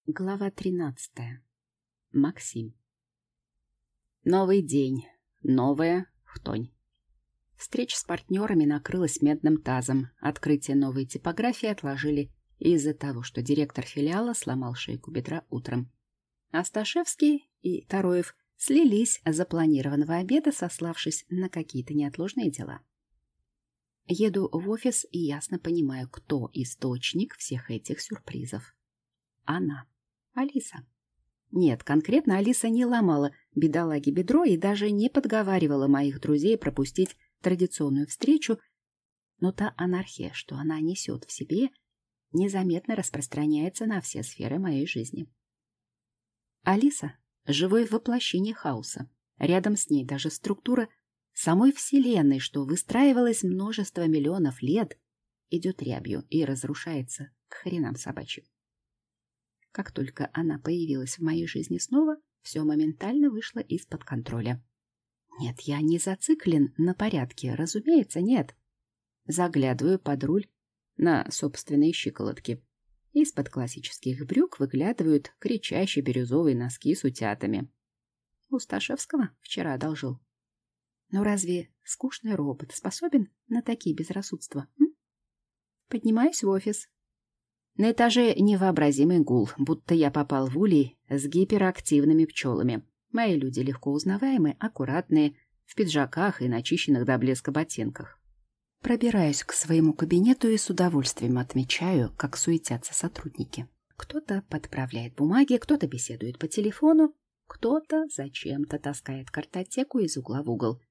Глава 13. Максим. Новый день. Новая хтонь. Встреча с партнерами накрылась медным тазом. Открытие новой типографии отложили из-за того, что директор филиала сломал шейку бедра утром. Асташевский и Тароев слились с запланированного обеда, сославшись на какие-то неотложные дела. Еду в офис и ясно понимаю, кто источник всех этих сюрпризов. Она. Алиса. Нет, конкретно Алиса не ломала бедолаге бедро и даже не подговаривала моих друзей пропустить традиционную встречу, но та анархия, что она несет в себе, незаметно распространяется на все сферы моей жизни. Алиса — живое воплощение хаоса. Рядом с ней даже структура самой Вселенной, что выстраивалась множество миллионов лет, идет рябью и разрушается к хренам собачьим. Как только она появилась в моей жизни снова, все моментально вышло из-под контроля. Нет, я не зациклен на порядке, разумеется, нет. Заглядываю под руль на собственные щиколотки. Из-под классических брюк выглядывают кричащие бирюзовые носки с утятами. У Сташевского вчера одолжил. Но разве скучный робот способен на такие безрассудства? Поднимаюсь в офис. На этаже невообразимый гул, будто я попал в улей с гиперактивными пчелами. Мои люди легко узнаваемые, аккуратные, в пиджаках и начищенных до блеска ботинках. Пробираюсь к своему кабинету и с удовольствием отмечаю, как суетятся сотрудники. Кто-то подправляет бумаги, кто-то беседует по телефону, кто-то зачем-то таскает картотеку из угла в угол.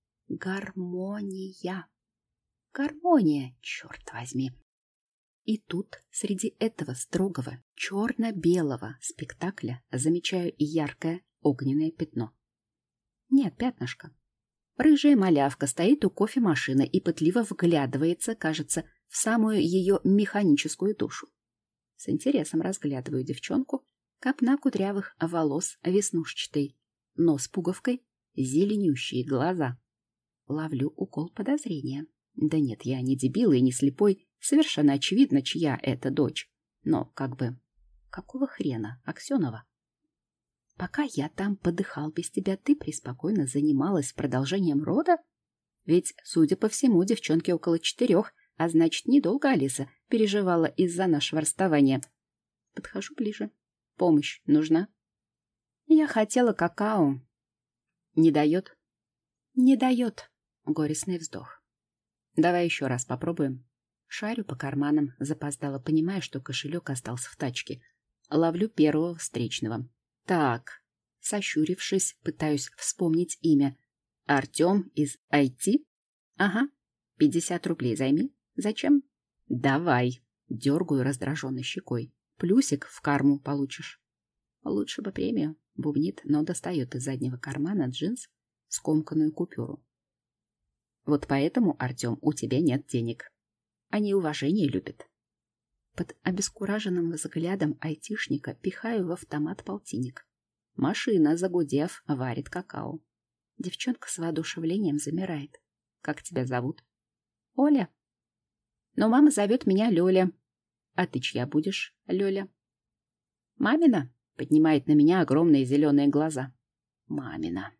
Гармония! Гармония, черт возьми! И тут, среди этого строгого, черно-белого спектакля, замечаю яркое огненное пятно. Нет, пятнышко. Рыжая малявка стоит у кофемашины и пытливо вглядывается, кажется, в самую ее механическую душу. С интересом разглядываю девчонку, копна кудрявых волос веснушчатой, нос пуговкой, зеленющие глаза. Ловлю укол подозрения. Да нет, я не дебил и не слепой. Совершенно очевидно, чья это дочь. Но как бы... Какого хрена, Аксенова? Пока я там подыхал без тебя, ты преспокойно занималась продолжением рода? Ведь, судя по всему, девчонке около 4, а значит, недолго Алиса переживала из-за нашего расставания. Подхожу ближе. Помощь нужна? Я хотела какао. Не дает? Не дает. Горестный вздох. Давай еще раз попробуем. Шарю по карманам, запоздала, понимая, что кошелек остался в тачке. Ловлю первого встречного. Так, сощурившись, пытаюсь вспомнить имя. Артем из IT? Ага, 50 рублей займи. Зачем? Давай. Дергаю раздраженной щекой. Плюсик в карму получишь. Лучше бы премию. Бубнит, но достает из заднего кармана джинс скомканную купюру. Вот поэтому, Артем, у тебя нет денег. Они уважение любят. Под обескураженным взглядом айтишника пихаю в автомат полтинник. Машина, загудев, варит какао. Девчонка с воодушевлением замирает. Как тебя зовут? Оля. Но мама зовет меня Лёля. А ты чья будешь, Лёля? Мамина? Поднимает на меня огромные зеленые глаза. Мамина.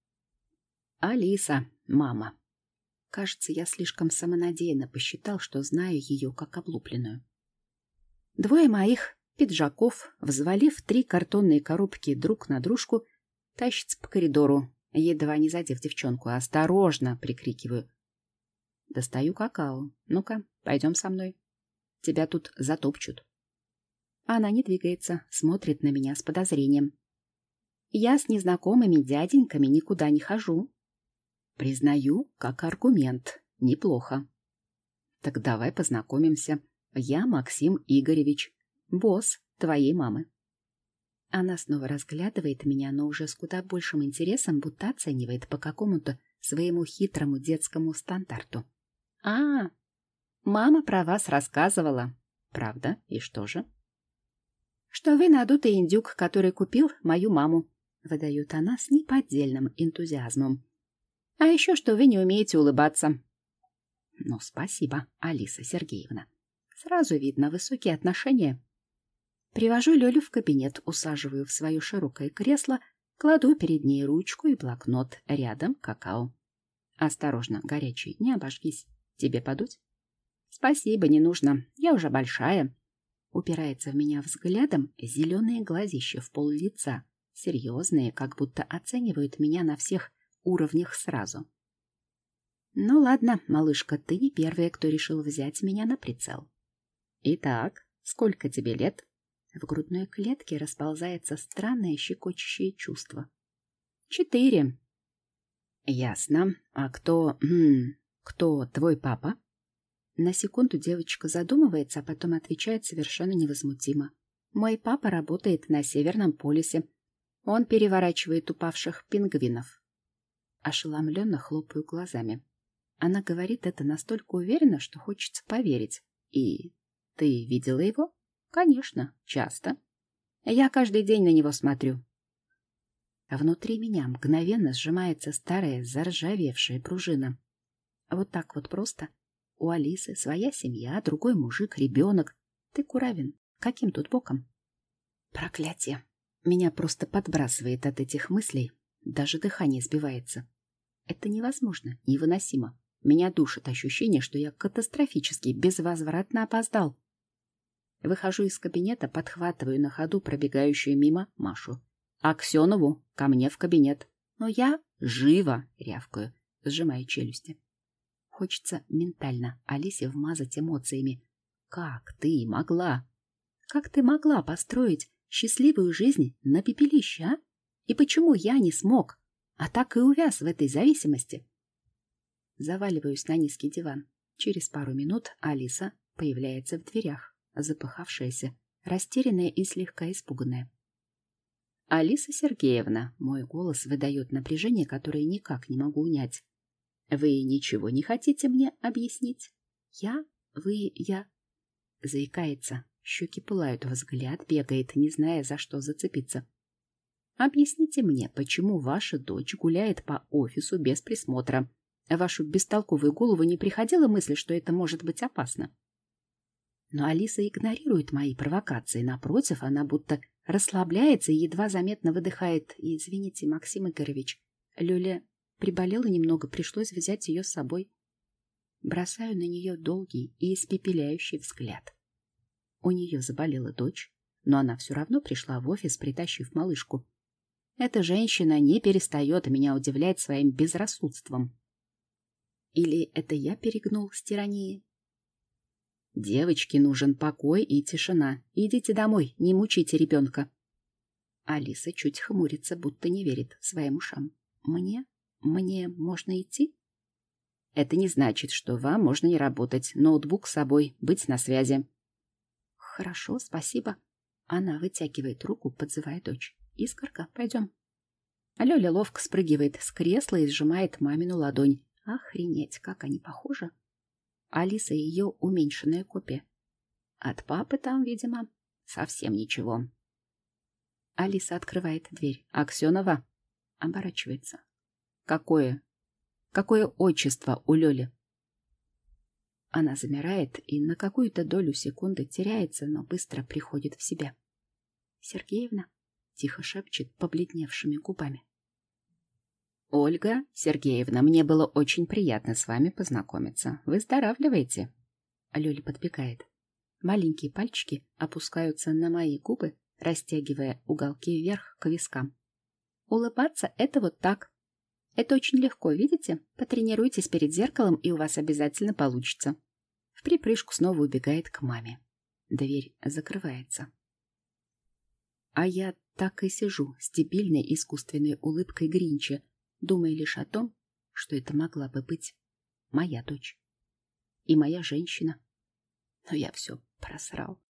Алиса, мама. Кажется, я слишком самонадеянно посчитал, что знаю ее как облупленную. Двое моих пиджаков, взвалив 3 картонные коробки друг на дружку, тащатся по коридору, едва не задев девчонку. «Осторожно!» — прикрикиваю. Достаю какао. «Ну-ка, пойдем со мной. Тебя тут затопчут». Она не двигается, смотрит на меня с подозрением. Я с незнакомыми дяденьками никуда не хожу. Признаю, как аргумент. Неплохо. Так давай познакомимся. Я Максим Игоревич, босс твоей мамы. Она снова разглядывает меня, но уже с куда большим интересом, будто оценивает по какому-то своему хитрому детскому стандарту. А, мама про вас рассказывала. Правда? И что же? Что вы надутый индюк, который купил мою маму, выдает она с неподдельным энтузиазмом. А еще что вы не умеете улыбаться. Ну, спасибо, Алиса Сергеевна. Сразу видно высокие отношения. Привожу Лёлю в кабинет, усаживаю в свое широкое кресло, кладу перед ней ручку и блокнот, рядом какао. Осторожно, горячий, не обожгись. Тебе подуть? Спасибо, не нужно, я уже большая. Упирается в меня взглядом зеленые глазища в пол лица, серьезные, как будто оценивают меня на всех уровнях сразу. Ну ладно, малышка, ты не первая, кто решил взять меня на прицел. Итак, сколько тебе лет? В грудной клетке расползается странное щекочущее чувство. 4. Ясно. А кто твой папа? На секунду девочка задумывается, а потом отвечает совершенно невозмутимо. Мой папа работает на Северном полюсе. Он переворачивает упавших пингвинов. Ошеломленно хлопаю глазами. Она говорит это настолько уверенно, что хочется поверить. И ты видела его? Конечно, часто. Я каждый день на него смотрю. Внутри меня мгновенно сжимается старая заржавевшая пружина. Вот так вот просто. У Алисы своя семья, другой мужик, ребенок. Ты Куравин. Каким тут боком? Проклятие. Меня просто подбрасывает от этих мыслей. Даже дыхание сбивается. Это невозможно, невыносимо. Меня душит ощущение, что я катастрофически, безвозвратно опоздал. Выхожу из кабинета, подхватываю на ходу пробегающую мимо Машу. «Аксенову, ко мне в кабинет». Но я живо рявкаю, сжимая челюсти. Хочется ментально Алисе вмазать эмоциями. Как ты могла? Как ты могла построить счастливую жизнь на пепелище, а? И почему я не смог, а так и увяз в этой зависимости? Заваливаюсь на низкий диван. Через пару минут Алиса появляется в дверях, запыхавшаяся, растерянная и слегка испуганная. «Алиса Сергеевна», мой голос выдает напряжение, которое никак не могу унять. «Вы ничего не хотите мне объяснить?» «Я? Я...» Заикается, щеки пылают, взгляд бегает, не зная, за что зацепиться. «Объясните мне, почему ваша дочь гуляет по офису без присмотра? В вашу бестолковую голову не приходила мысль, что это может быть опасно?» Но Алиса игнорирует мои провокации. Напротив, она будто расслабляется и едва заметно выдыхает. «Извините, Максим Игоревич, Лёля приболела немного, пришлось взять ее с собой». Бросаю на нее долгий и испепеляющий взгляд. У нее заболела дочь, но она все равно пришла в офис, притащив малышку. Эта женщина не перестает меня удивлять своим безрассудством. Или это я перегнул с тиранией? «Девочке нужен покой и тишина. Идите домой, не мучите ребенка». Алиса чуть хмурится, будто не верит своим ушам. «Мне можно идти?» «Это не значит, что вам можно не работать. Ноутбук с собой, быть на связи». «Хорошо, спасибо». Она вытягивает руку, подзывая дочь. «Искорка, пойдем». Лёля ловко спрыгивает с кресла и сжимает мамину ладонь. Охренеть, как они похожи. Алиса ее уменьшенная копия. От папы там, видимо, совсем ничего. Алиса открывает дверь. «Аксенова?» Оборачивается. Какое отчество у Лёли?» Она замирает и на какую-то долю секунды теряется, но быстро приходит в себя. «Сергеевна?» — тихо шепчет побледневшими губами. «Ольга Сергеевна, мне было очень приятно с вами познакомиться. Выздоравливайте». Лёля подбегает. Маленькие пальчики опускаются на мои губы, растягивая уголки вверх к вискам. «Улыбаться — это вот так. Это очень легко, видите? Потренируйтесь перед зеркалом, и у вас обязательно получится». Вприпрыжку снова убегает к маме. Дверь закрывается. А я так и сижу с дебильной искусственной улыбкой Гринча, думая лишь о том, что это могла бы быть моя дочь и моя женщина. Но я все просрал.